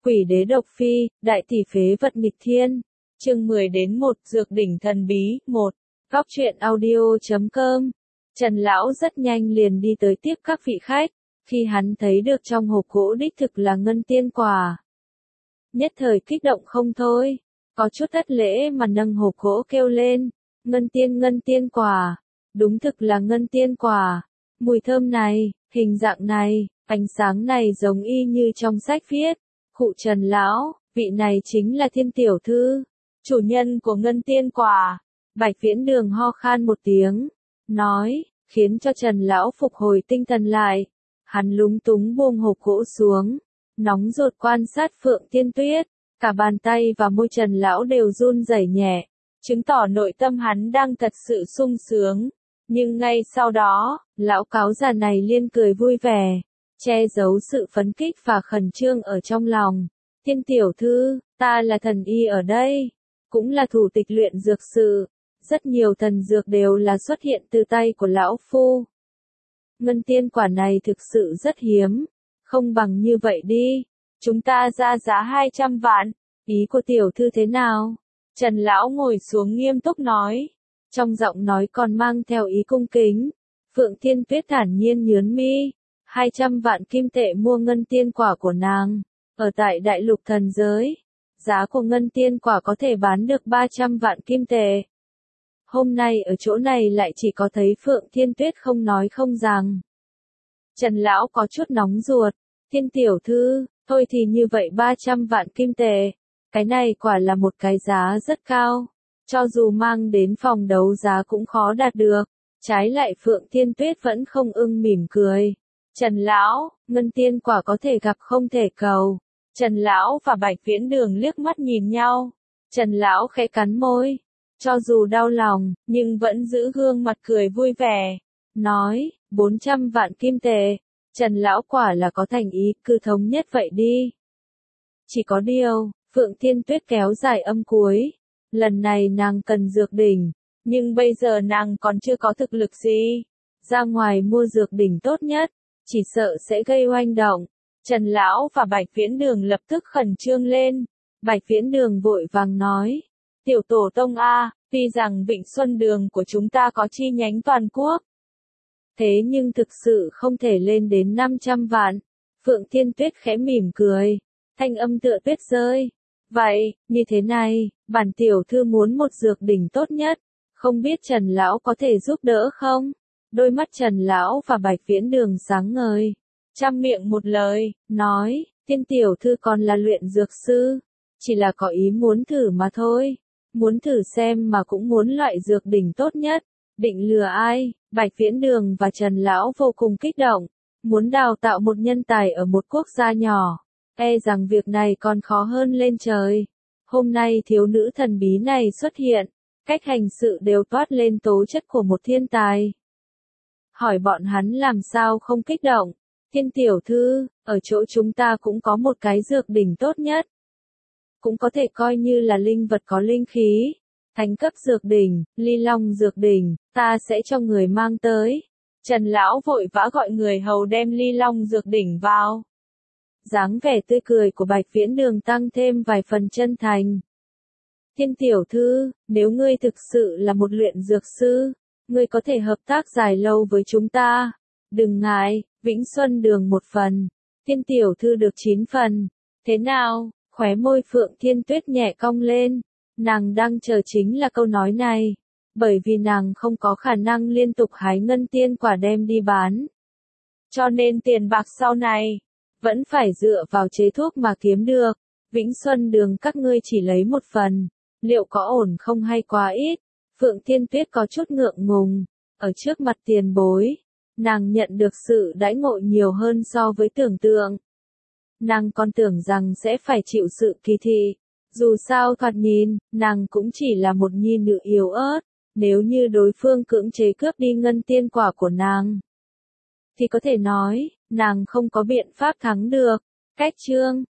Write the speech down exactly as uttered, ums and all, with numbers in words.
Quỷ đế độc phi, đại tỷ phế vật nghịch thiên. Chương mười đến một, dược đỉnh thần bí, một. Góc truyện audio chấm com. Trần lão rất nhanh liền đi tới tiếp các vị khách, khi hắn thấy được trong hộp gỗ đích thực là ngân tiên quả. Nhất thời kích động không thôi, có chút thất lễ mà nâng hộp gỗ kêu lên, ngân tiên ngân tiên quả, đúng thực là ngân tiên quả, mùi thơm này, hình dạng này, ánh sáng này giống y như trong sách viết. Cụ Trần lão, vị này chính là Thiên tiểu thư, chủ nhân của ngân tiên quả. Bạch Viễn Đường ho khan một tiếng, nói, khiến cho Trần lão phục hồi tinh thần lại. Hắn lúng túng buông hộp gỗ xuống, nóng ruột quan sát Phượng Thiên Tuyết, cả bàn tay và môi Trần lão đều run rẩy nhẹ, chứng tỏ nội tâm hắn đang thật sự sung sướng. Nhưng ngay sau đó, lão cáo già này liên cười vui vẻ, che giấu sự phấn khích và khẩn trương ở trong lòng. Thiên tiểu thư, ta là thần y ở đây, cũng là thủ tịch luyện dược sự, rất nhiều thần dược đều là xuất hiện từ tay của lão phu. Ngân tiên quả này thực sự rất hiếm, không bằng như vậy đi, chúng ta ra giá hai trăm vạn, ý của tiểu thư thế nào? Trần lão ngồi xuống nghiêm túc nói, trong giọng nói còn mang theo ý cung kính. Phượng Thiên Tuyết thản nhiên nhướng mi, hai trăm vạn kim tệ mua ngân tiên quả của nàng, ở tại đại lục thần giới, giá của ngân tiên quả có thể bán được ba trăm vạn kim tệ. Hôm nay ở chỗ này lại chỉ có thấy Phượng Thiên Tuyết không nói không rằng. Trần lão có chút nóng ruột, Thiên tiểu thư, thôi thì như vậy ba trăm vạn kim tệ, cái này quả là một cái giá rất cao, cho dù mang đến phòng đấu giá cũng khó đạt được. Trái lại Phượng Thiên Tuyết vẫn không ưng mỉm cười. Trần lão, ngân tiên quả có thể gặp không thể cầu. Trần lão và Bạch Viễn Đường liếc mắt nhìn nhau. Trần lão khẽ cắn môi, cho dù đau lòng, nhưng vẫn giữ gương mặt cười vui vẻ, nói, bốn trăm vạn kim tệ. Trần lão quả là có thành ý, cứ thống nhất vậy đi. Chỉ có điều, Phượng Thiên Tuyết kéo dài âm cuối, lần này nàng cần dược đỉnh, nhưng bây giờ nàng còn chưa có thực lực gì, ra ngoài mua dược đỉnh tốt nhất, chỉ sợ sẽ gây oanh động. Trần lão và Bạch Viễn Đường lập tức khẩn trương lên. Bạch Viễn Đường vội vàng nói, tiểu tổ tông a, tuy rằng Vịnh Xuân Đường của chúng ta có chi nhánh toàn quốc, thế nhưng thực sự không thể lên đến năm trăm vạn. Phượng Thiên Tuyết khẽ mỉm cười, thanh âm tựa tuyết rơi. Vậy, như thế này, bản tiểu thư muốn một dược đỉnh tốt nhất, không biết Trần lão có thể giúp đỡ không? Đôi mắt Trần lão và Bạch Viễn Đường sáng ngời, trăm miệng một lời, nói, Thiên tiểu thư còn là luyện dược sư, chỉ là có ý muốn thử mà thôi, muốn thử xem mà cũng muốn loại dược đỉnh tốt nhất, định lừa ai? Bạch Viễn Đường và Trần lão vô cùng kích động, muốn đào tạo một nhân tài ở một quốc gia nhỏ, e rằng việc này còn khó hơn lên trời. Hôm nay thiếu nữ thần bí này xuất hiện, cách hành sự đều toát lên tố chất của một thiên tài. Hỏi bọn hắn làm sao không kích động. Thiên tiểu thư, ở chỗ chúng ta cũng có một cái dược đỉnh tốt nhất, cũng có thể coi như là linh vật có linh khí, thánh cấp dược đỉnh, ly long dược đỉnh, ta sẽ cho người mang tới. Trần lão vội vã gọi người hầu đem ly long dược đỉnh vào. Dáng vẻ tươi cười của Bạch Viễn Đường tăng thêm vài phần chân thành. Thiên tiểu thư, nếu ngươi thực sự là một luyện dược sư, ngươi có thể hợp tác dài lâu với chúng ta. Đừng ngại, Vĩnh Xuân Đường một phần, Thiên tiểu thư được chín phần. Thế nào? Khóe môi Phượng Thiên Tuyết nhẹ cong lên, nàng đang chờ chính là câu nói này, bởi vì nàng không có khả năng liên tục hái ngân tiên quả đem đi bán. Cho nên tiền bạc sau này, vẫn phải dựa vào chế thuốc mà kiếm được. Vĩnh Xuân Đường các ngươi chỉ lấy một phần, liệu có ổn không hay quá ít? Phượng Thiên Tuyết có chút ngượng ngùng, ở trước mặt tiền bối, nàng nhận được sự đãi ngộ nhiều hơn so với tưởng tượng. Nàng còn tưởng rằng sẽ phải chịu sự kỳ thị, dù sao thoạt nhìn, nàng cũng chỉ là một nhi nữ yếu ớt, nếu như đối phương cưỡng chế cướp đi ngân tiên quả của nàng, thì có thể nói, nàng không có biện pháp thắng được. Cách chương